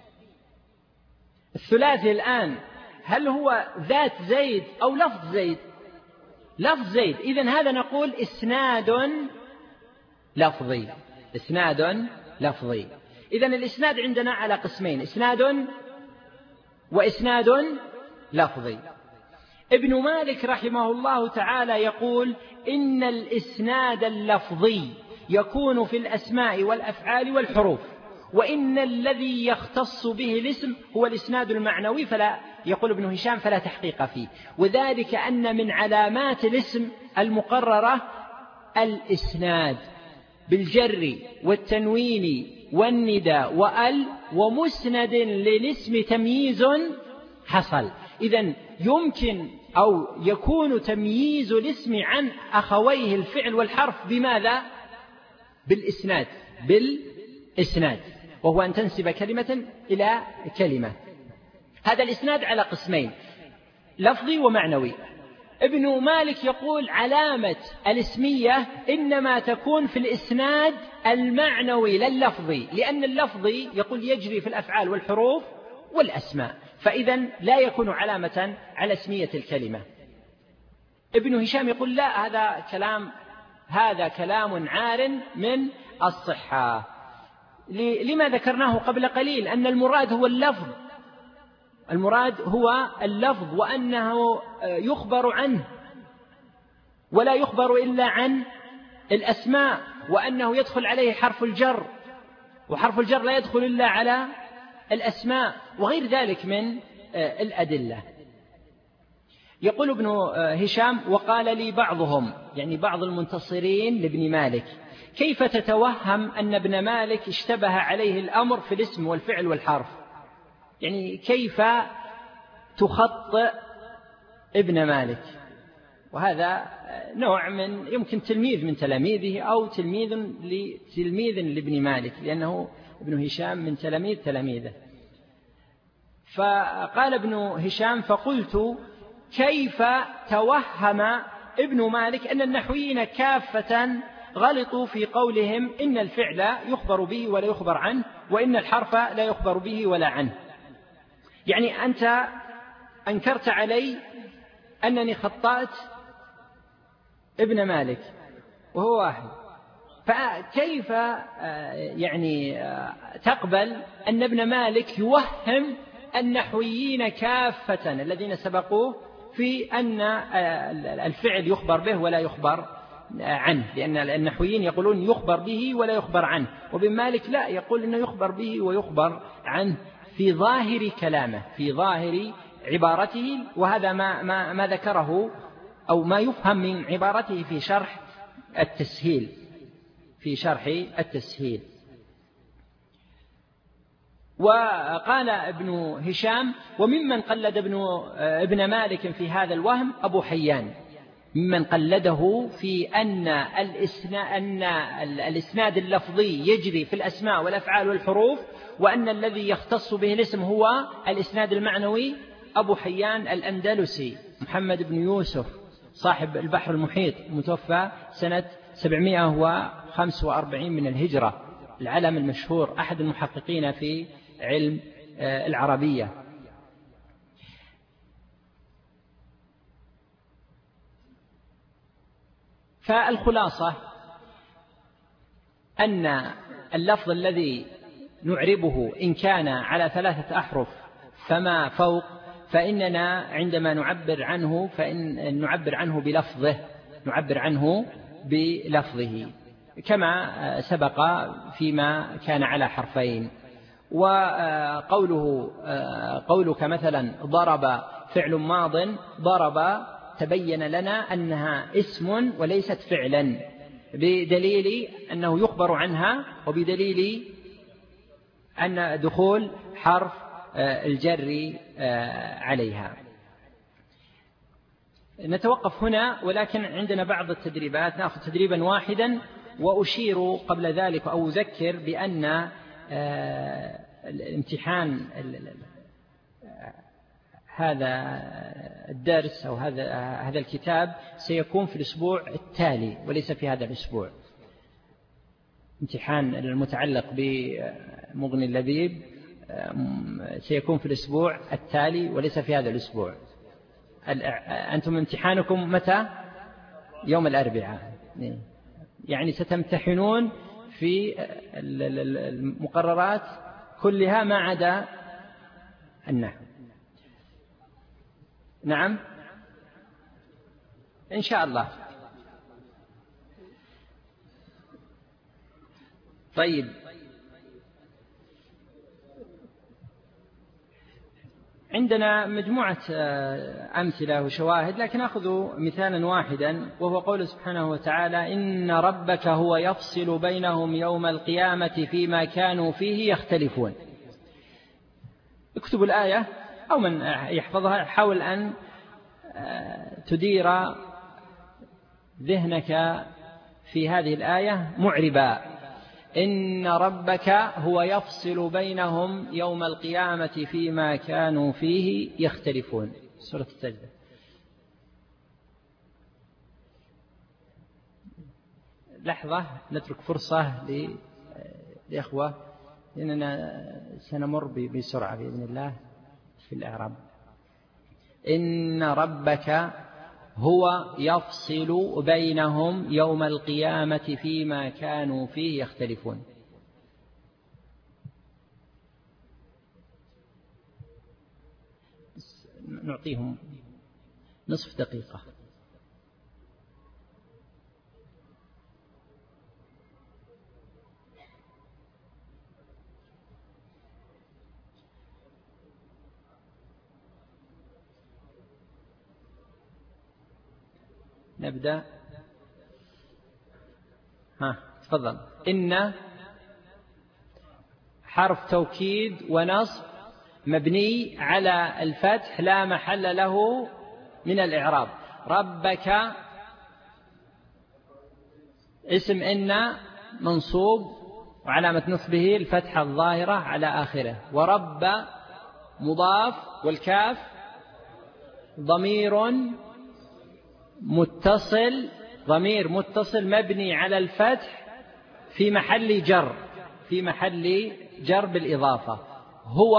الثلاثي الآن هل هو ذات زيد أو لفظ زيد؟ لفظ زيد. إذن هذا نقول إسناد لفظي، إسناد لفظي. إذن الإسناد عندنا على قسمين: إسناد وإسناد لفظي. ابن مالك رحمه الله تعالى يقول إن الإسناد اللفظي يكون في الأسماء والأفعال والحروف، وإن الذي يختص به الاسم هو الإسناد المعنوي، فلا يقول ابن هشام فلا تحقيق فيه. وذلك أن من علامات الاسم المقررة الإسناد بالجر والتنوين والنداء وال ومسند للاسم تمييز حصل. إذن يمكن أو يكون تمييز الاسم عن أخويه الفعل والحرف بماذا؟ بالإسناد، بالإسناد، وهو أن تنسب كلمة إلى كلمة. هذا الإسناد على قسمين: لفظي ومعنوي. ابن مالك يقول علامة الاسمية إنما تكون في الإسناد المعنوي لا اللفظي، لأن اللفظي يقول يجري في الأفعال والحروف، والأسماء، فإذا لا يكون علامة على اسمية الكلمة. ابن هشام يقول لا، هذا كلام هذا كلام عار من الصحة. لما ذكرناه قبل قليل أن المراد هو اللفظ، المراد هو اللفظ، وأنه يخبر عنه ولا يخبر إلا عن الأسماء، وأنه يدخل عليه حرف الجر، وحرف الجر لا يدخل إلا على الأسماء، وغير ذلك من الأدلة. يقول ابن هشام: وقال لي بعضهم، يعني بعض المنتصرين لابن مالك: كيف تتوهم أن ابن مالك اشتبه عليه الأمر في الاسم والفعل والحرف؟ يعني كيف تخطئ ابن مالك؟ وهذا نوع من يمكن تلميذ من تلاميذه أو تلميذ لتلميذ لابن مالك، لأنه ابن هشام من تلاميذ تلاميذه. فقال ابن هشام: فقلت: كيف توهم ابن مالك أن النحويين كافة غلطوا في قولهم إن الفعل يخبر به ولا يخبر عنه، وإن الحرف لا يخبر به ولا عنه؟ يعني أنت أنكرت علي أنني خطأت ابن مالك وهو واحد، فكيف يعني تقبل أن ابن مالك يوهم النحويين كافة الذين سبقوه في أن الفعل يخبر به ولا يخبر عنه؟ لأن النحويين يقولون يخبر به ولا يخبر عنه، وابن مالك لا، يقول إنه يخبر به ويخبر عنه في ظاهر كلامه، في ظاهر عبارته. وهذا ما, ما, ما ذكره أو ما يفهم من عبارته في شرح التسهيل في شرح التسهيل. وقال ابن هشام: وممن قلد ابن, ابن مالك في هذا الوهم أبو حيان، ممن قلده في أن الإسناد, أن الإسناد اللفظي يجري في الأسماء والأفعال والحروف، وأن الذي يختص به الاسم هو الإسناد المعنوي أبو حيان الأندلسي محمد بن يوسف صاحب البحر المحيط، متوفى سنة سبعمائة وخمسة وأربعين من الهجرة، العلم المشهور، أحد المحققين في علم العربية. فالخلاصة أن اللفظ الذي نعربه إن كان على ثلاثة أحرف فما فوق، فإننا عندما نعبر عنه فإن نعبر عنه بلفظه نعبر عنه بلفظه كما سبق فيما كان على حرفين. وقوله قولك مثلا ضرب فعل ماض، ضرب تبين لنا أنها اسم وليست فعلا، بدليل أنه يخبر عنها، وبدليل أن دخول حرف الجر عليها. نتوقف هنا، ولكن عندنا بعض التدريبات، نأخذ تدريبا واحدا. وأشير قبل ذلك أو أذكر بأن الامتحان هذا الدرس أو هذا هذا الكتاب سيكون في الأسبوع التالي وليس في هذا الأسبوع. امتحان المتعلق بمغني اللبيب سيكون في الأسبوع التالي وليس في هذا الأسبوع. أنتم امتحانكم متى؟ يوم الأربعاء، يعني ستمتحنون في المقررات كلها ما عدا النحو. نعم إن شاء الله. طيب، عندنا مجموعة أمثلة وشواهد، لكن أخذ مثالا واحدا، وهو قول سبحانه وتعالى: إن ربك هو يفصل بينهم يوم القيامة فيما كانوا فيه يختلفون. اكتبوا الآية أو من يحفظها، حاول أن تدير ذهنك في هذه الآية معربا: إن ربك هو يفصل بينهم يوم القيامة فيما كانوا فيه يختلفون. سورة السجدة. لحظة نترك فرصة للإخوة إننا سنمر بسرعة بإذن الله في الإعراب. إن ربك هو يفصل بينهم يوم القيامة فيما كانوا فيه يختلفون. نعطيهم نصف دقيقة. نبدأ. ها تفضل. إن حرف توكيد ونصب مبني على الفتح لا محل له من الإعراب. ربك اسم إن منصوب وعلامة نصبه الفتحة الظاهرة على آخره. ورب مضاف والكاف ضمير متصل ضمير متصل مبني على الفتح في محل جر في محل جر بالإضافة. هو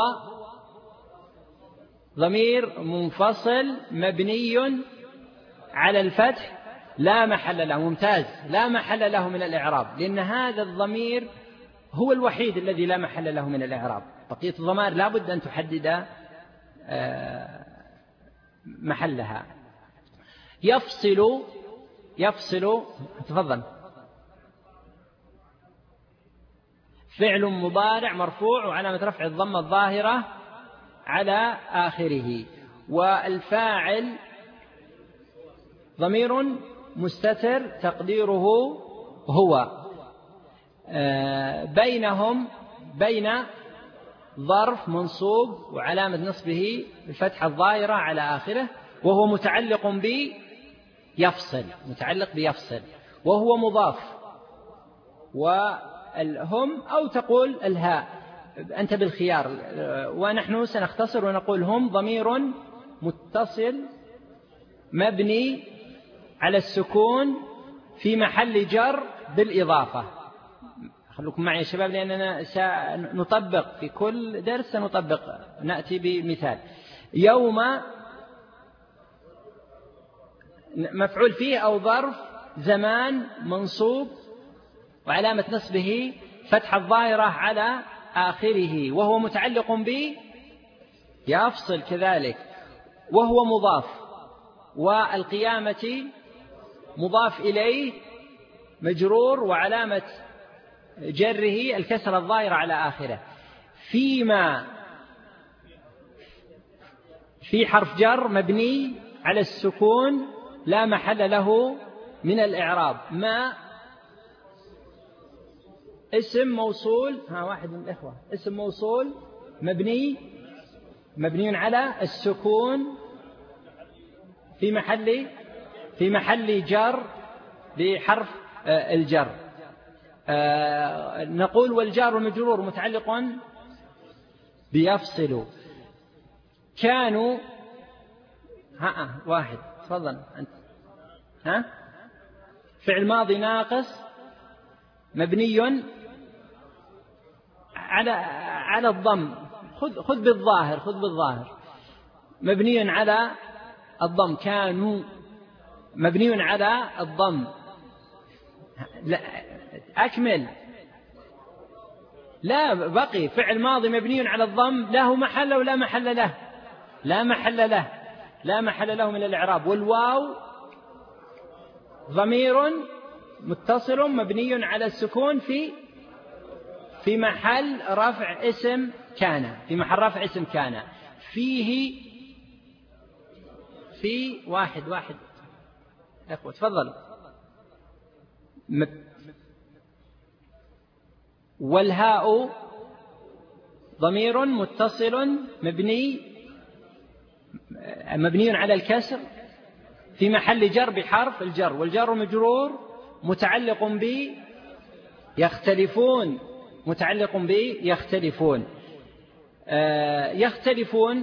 ضمير منفصل مبني على الفتح لا محل له. ممتاز. لا محل له من الإعراب لأن هذا الضمير هو الوحيد الذي لا محل له من الإعراب. بقية الضمائر لا بد أن تحدد محلها. يفصل يفصل تفضل. فعل مضارع مرفوع وعلامة رفع الضمة الظاهرة على آخره. والفاعل ضمير مستتر تقديره هو. بينهم بين ظرف منصوب وعلامة نصبه الفتحة الظاهرة على آخره وهو متعلق ب يفصل متعلق بيفصل وهو مضاف. والهم أو تقول الهاء أنت بالخيار. ونحن سنختصر ونقول هم ضمير متصل مبني على السكون في محل جر بالإضافة. خلوكم معي يا شباب لأننا سنطبق في كل درس سنطبق نأتي بمثال. يوم مفعول فيه أو ظرف زمان منصوب وعلامة نصبه فتح الظاهرة على آخره وهو متعلق ب يفصل كذلك وهو مضاف. والقيامة مضاف إليه مجرور وعلامة جره الكسر الظاهرة على آخره. فيما في حرف جر مبني على السكون لا محل له من الإعراب. ما اسم موصول. ها واحد من الإخوة. اسم موصول مبني مبني على السكون في محل في محل جر بحرف الجر. نقول والجار والمجرور متعلق بيفصل. كانوا ها واحد تفضل أنت. ها فعل ماضي ناقص مبني على على الضم. خذ خذ بالظاهر خذ بالظاهر مبني على الضم. كانوا مبني على الضم. لا أكمل. لا بقي فعل ماضي مبني على الضم له محل ولا محل له. لا محل له لا محل له من الإعراب. والواو ضمير متصل مبني على السكون في في محل رفع اسم كان في محل رفع اسم كان. فيه في واحد واحد أخوة تفضل. والهاء ضمير متصل مبني مبني على الكسر في محل جر بحرف الجر. والجر مجرور متعلق ب يختلفون متعلق ب يختلفون. آه يختلفون.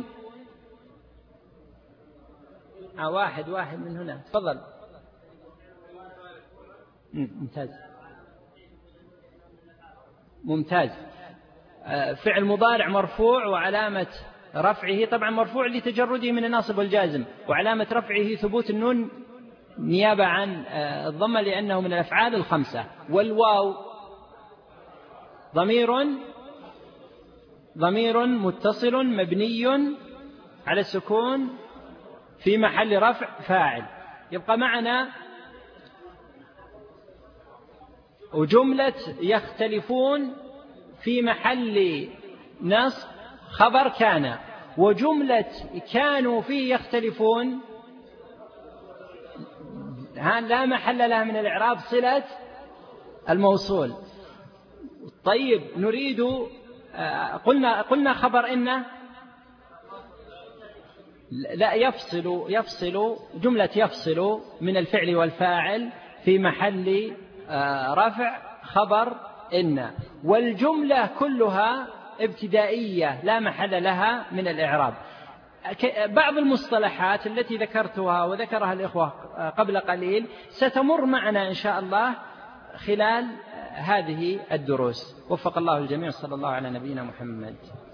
آه واحد واحد من هنا تفضل. ممتاز ممتاز. فعل مضارع مرفوع وعلامة رفعه طبعا مرفوع لتجرده من الناصب والجازم، وعلامة رفعه ثبوت النون نيابة عن الضمة لأنه من الأفعال الخمسة. والواو ضمير ضمير متصل مبني على السكون في محل رفع فاعل. يبقى معنا وجملة يختلفون في محل نصب خبر كان، وجملة كانوا فيه يختلفون لا محل لها من الإعراب صلة الموصول. طيب نريد قلنا قلنا خبر إن لا يفصل يفصل جملة يفصل من الفعل والفاعل في محل رفع خبر إن، والجملة كلها ابتدائية لا محل لها من الإعراب. بعض المصطلحات التي ذكرتها وذكرها الإخوة قبل قليل ستمر معنا إن شاء الله خلال هذه الدروس. وفق الله الجميع، صلى الله على نبينا محمد.